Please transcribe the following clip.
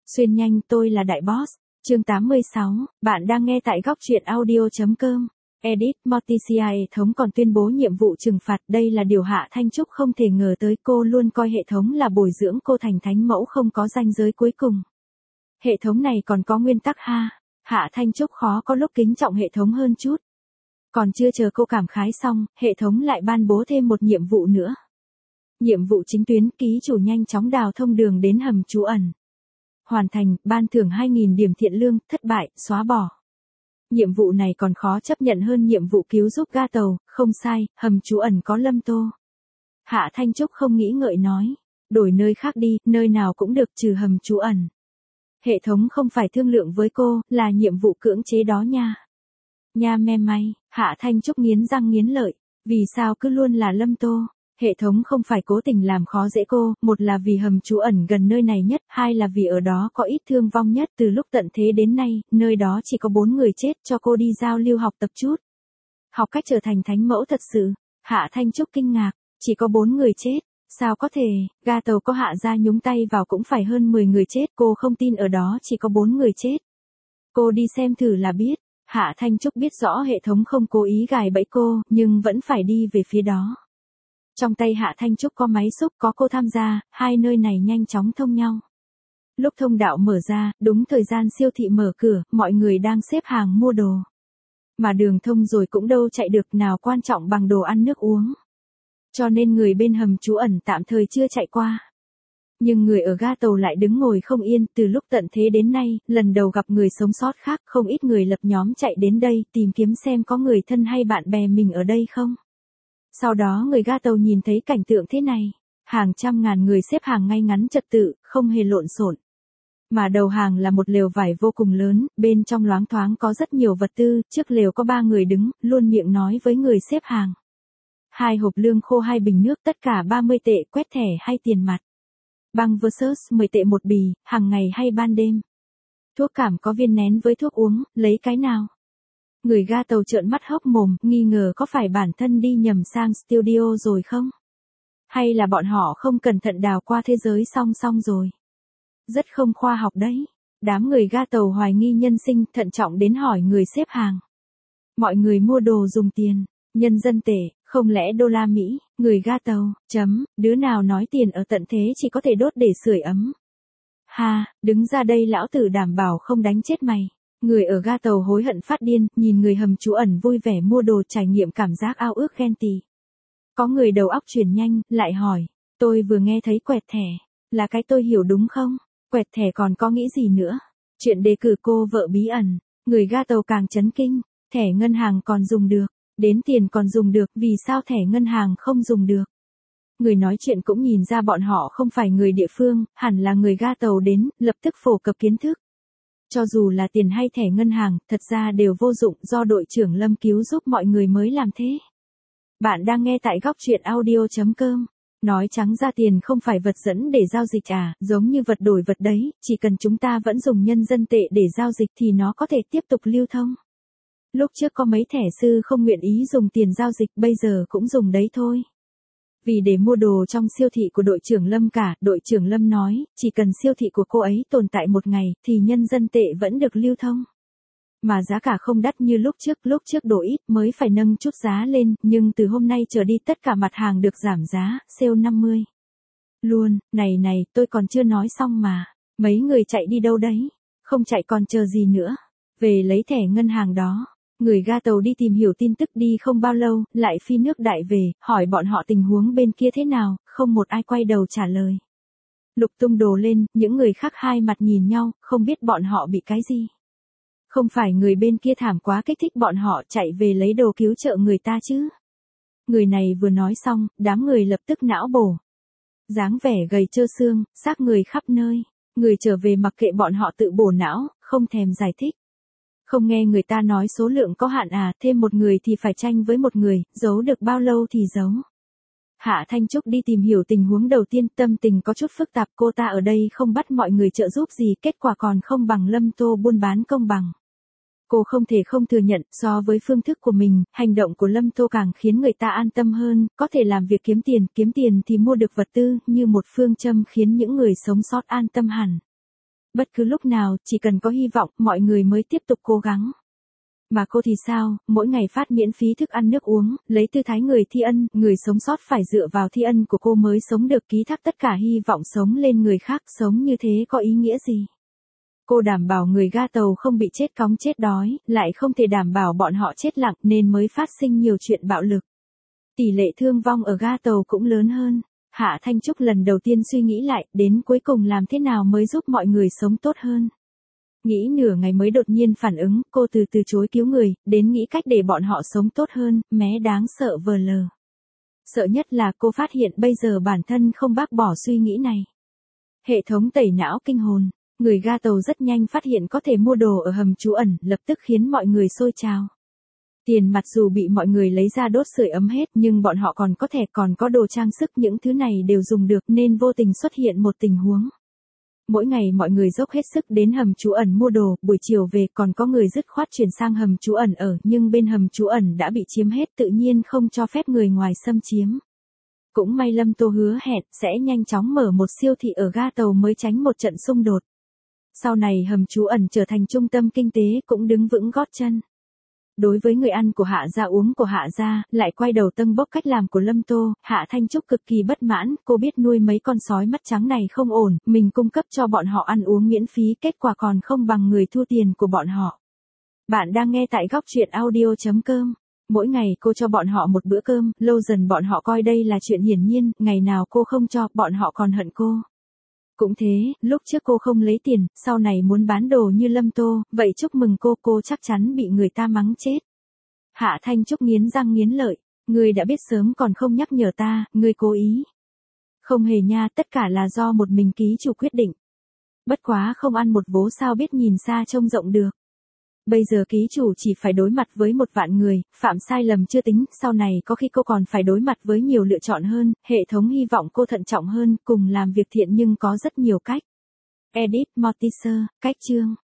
Xuyên nhanh tôi là đại boss. Chương 86, bạn đang nghe tại góc truyện audio.com. Edit, Morticia hệ thống còn tuyên bố nhiệm vụ trừng phạt. Đây là điều Hạ Thanh Trúc không thể ngờ tới, cô luôn coi hệ thống là bồi dưỡng cô thành thánh mẫu không có ranh giới cuối cùng. Hệ thống này còn có nguyên tắc ha. Hạ Thanh Trúc khó có lúc kính trọng hệ thống hơn chút. Còn chưa chờ cô cảm khái xong, hệ thống lại ban bố thêm một nhiệm vụ nữa. Nhiệm vụ chính tuyến, ký chủ nhanh chóng đào thông đường đến hầm trú ẩn. Hoàn thành, ban thưởng 2.000 điểm thiện lương, thất bại, xóa bỏ. Nhiệm vụ này còn khó chấp nhận hơn nhiệm vụ cứu giúp ga tàu, không sai, hầm trú ẩn có Lâm Tô. Hạ Thanh Trúc không nghĩ ngợi nói, đổi nơi khác đi, nơi nào cũng được trừ hầm trú ẩn. Hệ thống không phải thương lượng với cô, là nhiệm vụ cưỡng chế đó nha. Nha me may, Hạ Thanh Trúc nghiến răng nghiến lợi, vì sao cứ luôn là Lâm Tô? Hệ thống không phải cố tình làm khó dễ cô, một là vì hầm trú ẩn gần nơi này nhất, hai là vì ở đó có ít thương vong nhất. Từ lúc tận thế đến nay, nơi đó chỉ có 4 người chết, cho cô đi giao lưu học tập chút. Học cách trở thành thánh mẫu thật sự. Hạ Thanh Trúc kinh ngạc, chỉ có 4 người chết, sao có thể, ga tàu có Hạ gia nhúng tay vào cũng phải hơn 10 người chết, cô không tin ở đó chỉ có 4 người chết. Cô đi xem thử là biết. Hạ Thanh Trúc biết rõ hệ thống không cố ý gài bẫy cô, nhưng vẫn phải đi về phía đó. Trong tay Hạ Thanh Trúc có máy xúc, có cô tham gia, hai nơi này nhanh chóng thông nhau. Lúc thông đạo mở ra, đúng thời gian siêu thị mở cửa, mọi người đang xếp hàng mua đồ. Mà đường thông rồi cũng đâu chạy được, nào quan trọng bằng đồ ăn nước uống. Cho nên người bên hầm trú ẩn tạm thời chưa chạy qua. Nhưng người ở ga tàu lại đứng ngồi không yên, từ lúc tận thế đến nay, lần đầu gặp người sống sót khác, không ít người lập nhóm chạy đến đây, tìm kiếm xem có người thân hay bạn bè mình ở đây không. Sau đó người ga tàu nhìn thấy cảnh tượng thế này, hàng trăm ngàn người xếp hàng ngay ngắn trật tự, không hề lộn xộn. Mà đầu hàng là một lều vải vô cùng lớn, bên trong loáng thoáng có rất nhiều vật tư, trước lều có 3 người đứng, luôn miệng nói với người xếp hàng. 2 hộp lương khô, 2 bình nước, tất cả 30 tệ, quét thẻ hay tiền mặt. Băng versus 10 tệ một bì, hàng ngày hay ban đêm. Thuốc cảm có viên nén với thuốc uống, lấy cái nào? Người ga tàu trợn mắt hốc mồm, nghi ngờ có phải bản thân đi nhầm sang studio rồi không? Hay là bọn họ không cẩn thận đào qua thế giới song song rồi? Rất không khoa học đấy. Đám người ga tàu hoài nghi nhân sinh, thận trọng đến hỏi người xếp hàng. Mọi người mua đồ dùng tiền, nhân dân tệ, không lẽ đô la Mỹ? Người ga tàu, đứa nào nói tiền ở tận thế chỉ có thể đốt để sưởi ấm? Ha, đứng ra đây lão tử đảm bảo không đánh chết mày. Người ở ga tàu hối hận phát điên, nhìn người hầm trú ẩn vui vẻ mua đồ, trải nghiệm cảm giác ao ước ghen tị. Có người đầu óc chuyển nhanh, lại hỏi, tôi vừa nghe thấy quẹt thẻ, là cái tôi hiểu đúng không? Quẹt thẻ còn có nghĩ gì nữa? Chuyện đề cử cô vợ bí ẩn, người ga tàu càng chấn kinh, thẻ ngân hàng còn dùng được, đến tiền còn dùng được, vì sao thẻ ngân hàng không dùng được? Người nói chuyện cũng nhìn ra bọn họ không phải người địa phương, hẳn là người ga tàu đến, lập tức phổ cập kiến thức. Cho dù là tiền hay thẻ ngân hàng, thật ra đều vô dụng, do đội trưởng Lâm cứu giúp mọi người mới làm thế. Bạn đang nghe tại góc truyện audio.com. Nói trắng ra tiền không phải vật dẫn để giao dịch à, giống như vật đổi vật đấy, chỉ cần chúng ta vẫn dùng nhân dân tệ để giao dịch thì nó có thể tiếp tục lưu thông. Lúc trước có mấy thẻ sư không nguyện ý dùng tiền giao dịch, bây giờ cũng dùng đấy thôi. Vì để mua đồ trong siêu thị của đội trưởng Lâm cả, đội trưởng Lâm nói, chỉ cần siêu thị của cô ấy tồn tại một ngày, thì nhân dân tệ vẫn được lưu thông. Mà giá cả không đắt như lúc trước đồ ít mới phải nâng chút giá lên, nhưng từ hôm nay trở đi tất cả mặt hàng được giảm giá, sale 50. Luôn, này, tôi còn chưa nói xong mà, mấy người chạy đi đâu đấy, không chạy còn chờ gì nữa, về lấy thẻ ngân hàng đó. Người ga tàu đi tìm hiểu tin tức, đi không bao lâu, lại phi nước đại về, hỏi bọn họ tình huống bên kia thế nào, không một ai quay đầu trả lời. Lục tung đồ lên, những người khác hai mặt nhìn nhau, không biết bọn họ bị cái gì. Không phải người bên kia thảm quá kích thích bọn họ chạy về lấy đồ cứu trợ người ta chứ. Người này vừa nói xong, đám người lập tức não bổ. Dáng vẻ gầy trơ xương, xác người khắp nơi. Người trở về mặc kệ bọn họ tự bổ não, không thèm giải thích. Không nghe người ta nói số lượng có hạn à, thêm một người thì phải tranh với một người, giấu được bao lâu thì giấu. Hạ Thanh Trúc đi tìm hiểu tình huống đầu tiên, tâm tình có chút phức tạp, cô ta ở đây không bắt mọi người trợ giúp gì, kết quả còn không bằng Lâm Tô buôn bán công bằng. Cô không thể không thừa nhận, so với phương thức của mình, hành động của Lâm Tô càng khiến người ta an tâm hơn, có thể làm việc kiếm tiền thì mua được vật tư, như một phương châm khiến những người sống sót an tâm hẳn. Bất cứ lúc nào, chỉ cần có hy vọng, mọi người mới tiếp tục cố gắng. Mà cô thì sao, mỗi ngày phát miễn phí thức ăn nước uống, lấy tư thái người thi ân, người sống sót phải dựa vào thi ân của cô mới sống được, ký thác tất cả hy vọng sống lên người khác, sống như thế có ý nghĩa gì? Cô đảm bảo người ga tàu không bị chết cóng chết đói, lại không thể đảm bảo bọn họ chết lặng nên mới phát sinh nhiều chuyện bạo lực. Tỷ lệ thương vong ở ga tàu cũng lớn hơn. Hạ Thanh Trúc lần đầu tiên suy nghĩ lại, đến cuối cùng làm thế nào mới giúp mọi người sống tốt hơn. Nghĩ nửa ngày mới đột nhiên phản ứng, cô từ chối cứu người, đến nghĩ cách để bọn họ sống tốt hơn, mé đáng sợ vờ lờ. Sợ nhất là cô phát hiện bây giờ bản thân không bác bỏ suy nghĩ này. Hệ thống tẩy não kinh hồn, người ga tàu rất nhanh phát hiện có thể mua đồ ở hầm trú ẩn, lập tức khiến mọi người sôi trào. Tiền mặt dù bị mọi người lấy ra đốt sưởi ấm hết nhưng bọn họ còn có thẻ còn có đồ trang sức, những thứ này đều dùng được nên vô tình xuất hiện một tình huống. Mỗi ngày mọi người dốc hết sức đến hầm trú ẩn mua đồ, buổi chiều về còn có người dứt khoát chuyển sang hầm trú ẩn ở, nhưng bên hầm trú ẩn đã bị chiếm hết, tự nhiên không cho phép người ngoài xâm chiếm. Cũng may Lâm Tô hứa hẹn sẽ nhanh chóng mở một siêu thị ở ga tàu mới tránh một trận xung đột. Sau này hầm trú ẩn trở thành trung tâm kinh tế cũng đứng vững gót chân. Đối với người ăn của Hạ gia uống của Hạ gia, lại quay đầu tâng bốc cách làm của Lâm Tô, Hạ Thanh Trúc cực kỳ bất mãn, cô biết nuôi mấy con sói mắt trắng này không ổn, mình cung cấp cho bọn họ ăn uống miễn phí, kết quả còn không bằng người thu tiền của bọn họ. Bạn đang nghe tại góc truyện audio.com. Mỗi ngày cô cho bọn họ một bữa cơm, lâu dần bọn họ coi đây là chuyện hiển nhiên, ngày nào cô không cho, bọn họ còn hận cô. Cũng thế, lúc trước cô không lấy tiền, sau này muốn bán đồ như Lâm Tô, vậy chúc mừng cô chắc chắn bị người ta mắng chết. Hạ Thanh Trúc nghiến răng nghiến lợi, ngươi đã biết sớm còn không nhắc nhở ta, ngươi cố ý. Không hề nha, tất cả là do một mình ký chủ quyết định. Bất quá không ăn một vố sao biết nhìn xa trông rộng được. Bây giờ ký chủ chỉ phải đối mặt với 1.000.000 người, phạm sai lầm chưa tính, sau này có khi cô còn phải đối mặt với nhiều lựa chọn hơn, hệ thống hy vọng cô thận trọng hơn, cùng làm việc thiện nhưng có rất nhiều cách. Edit Mortimer, cách chương.